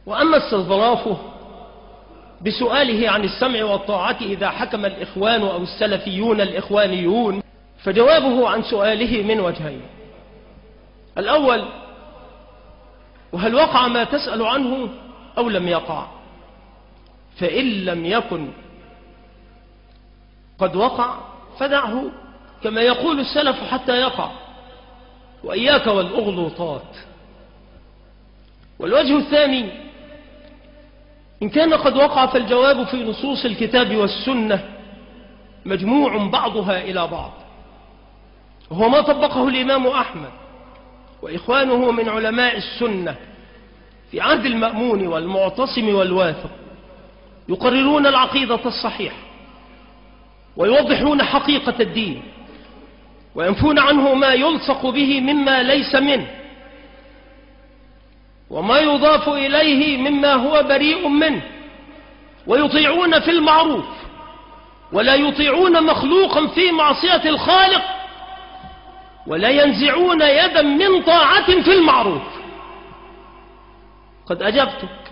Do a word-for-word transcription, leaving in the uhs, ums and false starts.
وأما استظرافه بسؤاله عن السمع والطاعة إذا حكم الإخوان أو السلفيون الإخوانيون، فجوابه عن سؤاله من وجهين. الأول: وهل وقع ما تسأل عنه أو لم يقع؟ فإن لم يكن قد وقع فدعه كما يقول السلف حتى يقع، وإياك والأغلوطات. والوجه الثاني: إن كان قد وقع فالجواب في نصوص الكتاب والسنة مجموع بعضها إلى بعض، وهو ما طبقه الإمام أحمد وإخوانه من علماء السنة في عهد المأمون والمعتصم والواثق، يقررون العقيدة الصحيحة ويوضحون حقيقة الدين وينفون عنه ما يلصق به مما ليس منه وما يضاف إليه مما هو بريء منه، ويطيعون في المعروف ولا يطيعون مخلوقا في معصية الخالق، ولا ينزعون يدا من طاعة في المعروف. قد أجبتك